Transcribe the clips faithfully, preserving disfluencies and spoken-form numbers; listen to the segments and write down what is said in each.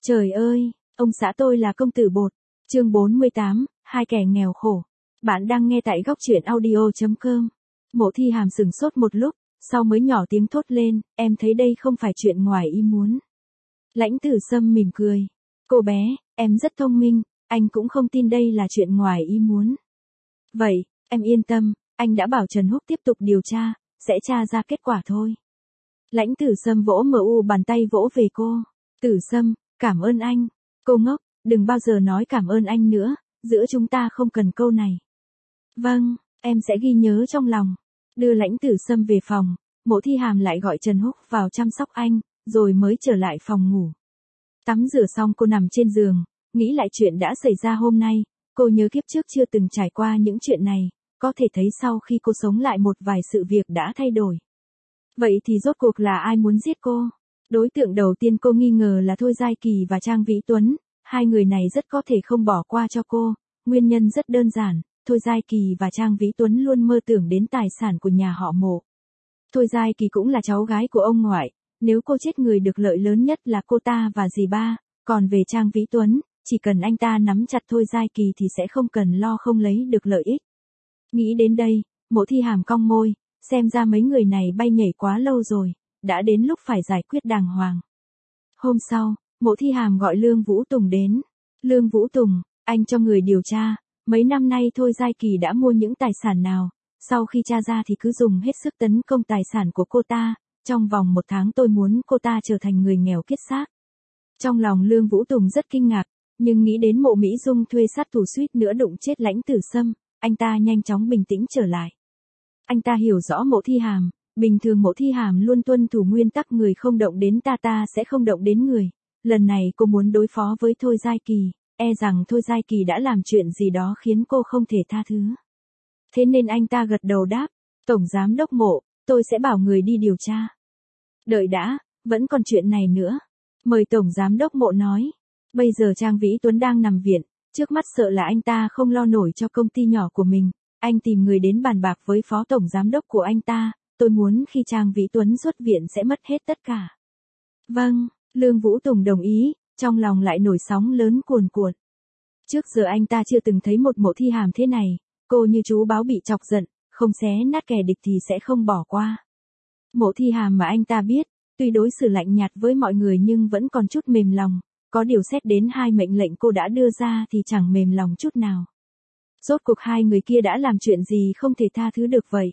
Trời ơi, ông xã tôi là công tử bột. Chương bốn mươi tám, hai kẻ nghèo khổ. Bạn đang nghe tại góc truyện audio chấm com. Mộ Thi Hàm sững sốt một lúc, sau mới nhỏ tiếng thốt lên, em thấy đây không phải chuyện ngoài ý muốn. Lãnh Tử Sâm mỉm cười. Cô bé, em rất thông minh, anh cũng không tin đây là chuyện ngoài ý muốn. Vậy, em yên tâm, anh đã bảo Trần Húc tiếp tục điều tra, sẽ tra ra kết quả thôi. Lãnh Tử Sâm vỗ mờ u bàn tay vỗ về cô. Tử Sâm, cảm ơn anh. Cô ngốc, đừng bao giờ nói cảm ơn anh nữa, giữa chúng ta không cần câu này. Vâng, em sẽ ghi nhớ trong lòng. Đưa Lãnh Tử Sâm về phòng, Mộ Thi Hàm lại gọi Trần Húc vào chăm sóc anh, rồi mới trở lại phòng ngủ. Tắm rửa xong cô nằm trên giường, nghĩ lại chuyện đã xảy ra hôm nay, cô nhớ kiếp trước chưa từng trải qua những chuyện này, có thể thấy sau khi cô sống lại một vài sự việc đã thay đổi. Vậy thì rốt cuộc là ai muốn giết cô? Đối tượng đầu tiên cô nghi ngờ là Thôi Giai Kỳ và Trang Vĩ Tuấn, hai người này rất có thể không bỏ qua cho cô, nguyên nhân rất đơn giản, Thôi Giai Kỳ và Trang Vĩ Tuấn luôn mơ tưởng đến tài sản của nhà họ Mộ. Thôi Giai Kỳ cũng là cháu gái của ông ngoại, nếu cô chết người được lợi lớn nhất là cô ta và dì ba, còn về Trang Vĩ Tuấn, chỉ cần anh ta nắm chặt Thôi Giai Kỳ thì sẽ không cần lo không lấy được lợi ích. Nghĩ đến đây, Mộ Thi Hàm cong môi, xem ra mấy người này bay nhảy quá lâu rồi, đã đến lúc phải giải quyết đàng hoàng. Hôm sau, Mộ Thi Hàm gọi Lương Vũ Tùng đến. Lương Vũ Tùng, anh cho người điều tra, mấy năm nay Thôi Giai Kỳ đã mua những tài sản nào, sau khi tra ra thì cứ dùng hết sức tấn công tài sản của cô ta, trong vòng một tháng tôi muốn cô ta trở thành người nghèo kiết xác. Trong lòng Lương Vũ Tùng rất kinh ngạc, nhưng nghĩ đến Mộ Mỹ Dung thuê sát thủ suýt nữa đụng chết Lãnh Tử Sâm, anh ta nhanh chóng bình tĩnh trở lại. Anh ta hiểu rõ Mộ Thi Hàm, bình thường Mộ Thi Hàm luôn tuân thủ nguyên tắc người không động đến ta ta sẽ không động đến người. Lần này cô muốn đối phó với Thôi Giai Kỳ, e rằng Thôi Giai Kỳ đã làm chuyện gì đó khiến cô không thể tha thứ. Thế nên anh ta gật đầu đáp, Tổng Giám Đốc Mộ, tôi sẽ bảo người đi điều tra. Đợi đã, vẫn còn chuyện này nữa. Mời Tổng Giám Đốc Mộ nói. Bây giờ Trang Vĩ Tuấn đang nằm viện, trước mắt sợ là anh ta không lo nổi cho công ty nhỏ của mình. Anh tìm người đến bàn bạc với Phó Tổng Giám Đốc của anh ta, tôi muốn khi Trang Vĩ Tuấn xuất viện sẽ mất hết tất cả. Vâng, Lương Vũ Tùng đồng ý, trong lòng lại nổi sóng lớn cuồn cuộn. Trước giờ anh ta chưa từng thấy một Mộ Thi Hàm thế này, cô như chú báo bị chọc giận, không xé nát kẻ địch thì sẽ không bỏ qua. Mộ Thi Hàm mà anh ta biết, tuy đối xử lạnh nhạt với mọi người nhưng vẫn còn chút mềm lòng, có điều xét đến hai mệnh lệnh cô đã đưa ra thì chẳng mềm lòng chút nào. Rốt cuộc hai người kia đã làm chuyện gì không thể tha thứ được vậy?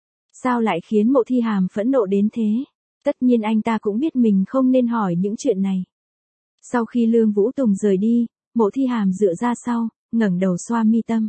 Sao lại khiến Mộ Thi Hàm phẫn nộ đến thế? Tất nhiên anh ta cũng biết mình không nên hỏi những chuyện này. Sau khi Lương Vũ Tùng rời đi, Mộ Thi Hàm dựa ra sau, ngẩng đầu xoa mi tâm.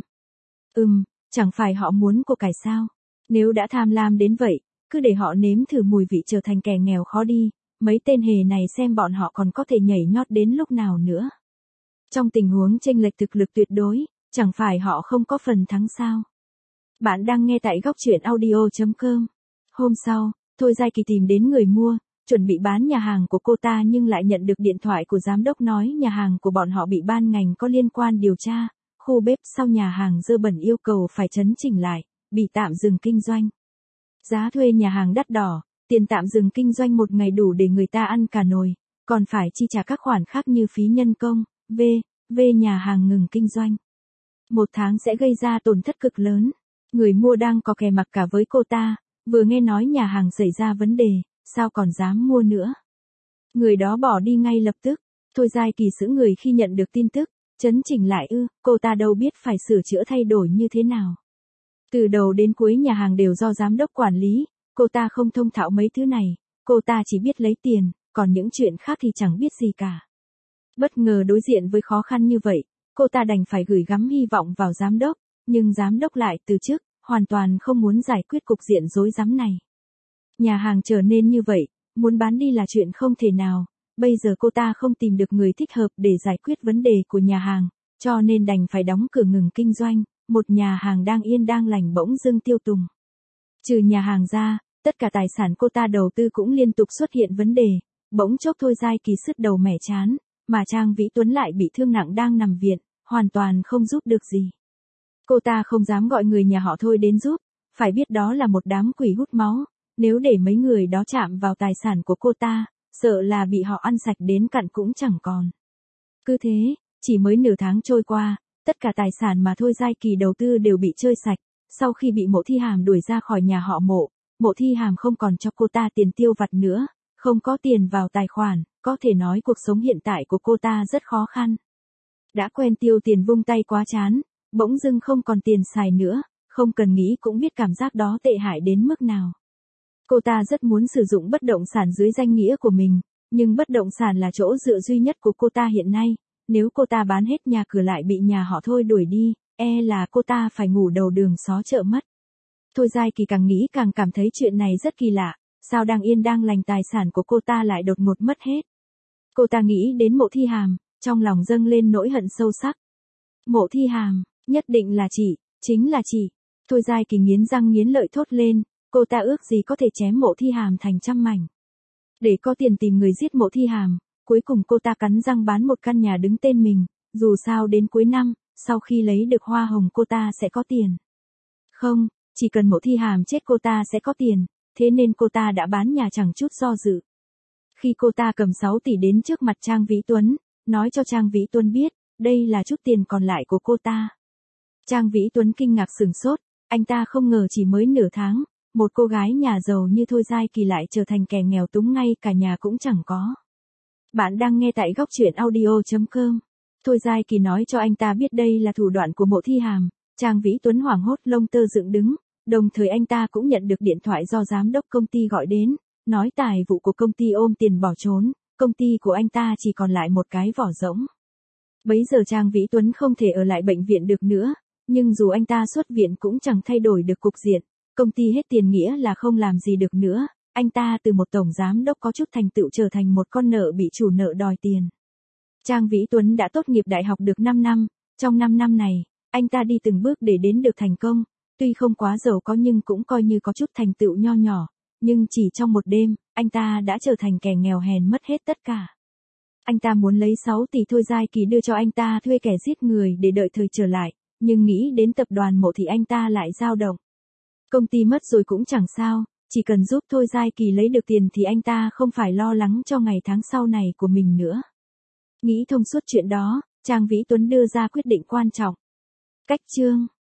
Ừm, chẳng phải họ muốn cô cải sao? Nếu đã tham lam đến vậy, cứ để họ nếm thử mùi vị trở thành kẻ nghèo khó đi, mấy tên hề này xem bọn họ còn có thể nhảy nhót đến lúc nào nữa. Trong tình huống chênh lệch thực lực tuyệt đối, chẳng phải họ không có phần thắng sao? Bạn đang nghe tại góc truyện audio chấm com. Hôm sau, Thôi Giai Kỳ tìm đến người mua, chuẩn bị bán nhà hàng của cô ta nhưng lại nhận được điện thoại của giám đốc nói nhà hàng của bọn họ bị ban ngành có liên quan điều tra, khu bếp sau nhà hàng dơ bẩn yêu cầu phải chấn chỉnh lại, bị tạm dừng kinh doanh. Giá thuê nhà hàng đắt đỏ, tiền tạm dừng kinh doanh một ngày đủ để người ta ăn cả nồi, còn phải chi trả các khoản khác như phí nhân công, v, v nhà hàng ngừng kinh doanh. Một tháng sẽ gây ra tổn thất cực lớn. Người mua đang có kè mặc cả với cô ta, vừa nghe nói nhà hàng xảy ra vấn đề, sao còn dám mua nữa. Người đó bỏ đi ngay lập tức, Thôi Giai Kỳ sững người khi nhận được tin tức, chấn chỉnh lại ư, cô ta đâu biết phải sửa chữa thay đổi như thế nào. Từ đầu đến cuối nhà hàng đều do giám đốc quản lý, cô ta không thông thạo mấy thứ này, cô ta chỉ biết lấy tiền, còn những chuyện khác thì chẳng biết gì cả. Bất ngờ đối diện với khó khăn như vậy, cô ta đành phải gửi gắm hy vọng vào giám đốc, nhưng giám đốc lại từ chức, hoàn toàn không muốn giải quyết cục diện rối rắm này. Nhà hàng trở nên như vậy, muốn bán đi là chuyện không thể nào, bây giờ cô ta không tìm được người thích hợp để giải quyết vấn đề của nhà hàng, cho nên đành phải đóng cửa ngừng kinh doanh, một nhà hàng đang yên đang lành bỗng dưng tiêu tùng. Trừ nhà hàng ra, tất cả tài sản cô ta đầu tư cũng liên tục xuất hiện vấn đề, bỗng chốc Thôi Giai Kỳ sứt đầu mẻ chán, mà Trang Vĩ Tuấn lại bị thương nặng đang nằm viện, hoàn toàn không giúp được gì. Cô ta không dám gọi người nhà họ Thôi đến giúp, phải biết đó là một đám quỷ hút máu, nếu để mấy người đó chạm vào tài sản của cô ta, sợ là bị họ ăn sạch đến cặn cũng chẳng còn. Cứ thế, chỉ mới nửa tháng trôi qua, tất cả tài sản mà Thôi Giai Kỳ đầu tư đều bị chơi sạch. Sau khi bị Mộ Thi Hàm đuổi ra khỏi nhà họ Mộ, Mộ Thi Hàm không còn cho cô ta tiền tiêu vặt nữa, không có tiền vào tài khoản, có thể nói cuộc sống hiện tại của cô ta rất khó khăn. Đã quen tiêu tiền vung tay quá chán, bỗng dưng không còn tiền xài nữa, không cần nghĩ cũng biết cảm giác đó tệ hại đến mức nào. Cô ta rất muốn sử dụng bất động sản dưới danh nghĩa của mình, nhưng bất động sản là chỗ dựa duy nhất của cô ta hiện nay, nếu cô ta bán hết nhà cửa lại bị nhà họ Thôi đuổi đi, e là cô ta phải ngủ đầu đường xó chợ mất. Thôi Giai Kỳ càng nghĩ càng cảm thấy chuyện này rất kỳ lạ, sao đang yên đang lành tài sản của cô ta lại đột ngột mất hết. Cô ta nghĩ đến Mộ Thi Hàm, trong lòng dâng lên nỗi hận sâu sắc. Mộ Thi Hàm, nhất định là chị, chính là chị. Thôi Giai Kỳ nghiến răng nghiến lợi thốt lên, cô ta ước gì có thể chém Mộ Thi Hàm thành trăm mảnh. Để có tiền tìm người giết Mộ Thi Hàm, cuối cùng cô ta cắn răng bán một căn nhà đứng tên mình, dù sao đến cuối năm, sau khi lấy được hoa hồng cô ta sẽ có tiền. Không, chỉ cần Mộ Thi Hàm chết cô ta sẽ có tiền, thế nên cô ta đã bán nhà chẳng chút do dự. Khi cô ta cầm sáu tỷ đến trước mặt Trang Vĩ Tuấn, nói cho Trang Vĩ Tuấn biết, đây là chút tiền còn lại của cô ta. Trang Vĩ Tuấn kinh ngạc sửng sốt, anh ta không ngờ chỉ mới nửa tháng, một cô gái nhà giàu như Thôi Giai Kỳ lại trở thành kẻ nghèo túng ngay cả nhà cũng chẳng có. Bạn đang nghe tại góc truyện audio chấm com. Thôi Giai Kỳ nói cho anh ta biết đây là thủ đoạn của Mộ Thi Hàm, Trang Vĩ Tuấn hoảng hốt lông tơ dựng đứng, đồng thời anh ta cũng nhận được điện thoại do giám đốc công ty gọi đến, nói tài vụ của công ty ôm tiền bỏ trốn, công ty của anh ta chỉ còn lại một cái vỏ rỗng. Bấy giờ Trang Vĩ Tuấn không thể ở lại bệnh viện được nữa, nhưng dù anh ta xuất viện cũng chẳng thay đổi được cục diện, công ty hết tiền nghĩa là không làm gì được nữa, anh ta từ một tổng giám đốc có chút thành tựu trở thành một con nợ bị chủ nợ đòi tiền. Trang Vĩ Tuấn đã tốt nghiệp đại học được năm năm, trong năm năm này, anh ta đi từng bước để đến được thành công, tuy không quá giàu có nhưng cũng coi như có chút thành tựu nho nhỏ, nhưng chỉ trong một đêm, anh ta đã trở thành kẻ nghèo hèn mất hết tất cả. Anh ta muốn lấy sáu tỷ Thôi Giai Kỳ đưa cho anh ta thuê kẻ giết người để đợi thời trở lại, nhưng nghĩ đến tập đoàn Mộ thì anh ta lại dao động. Công ty mất rồi cũng chẳng sao, chỉ cần giúp Thôi Giai Kỳ lấy được tiền thì anh ta không phải lo lắng cho ngày tháng sau này của mình nữa. Nghĩ thông suốt chuyện đó, Trang Vĩ Tuấn đưa ra quyết định quan trọng. Cách chương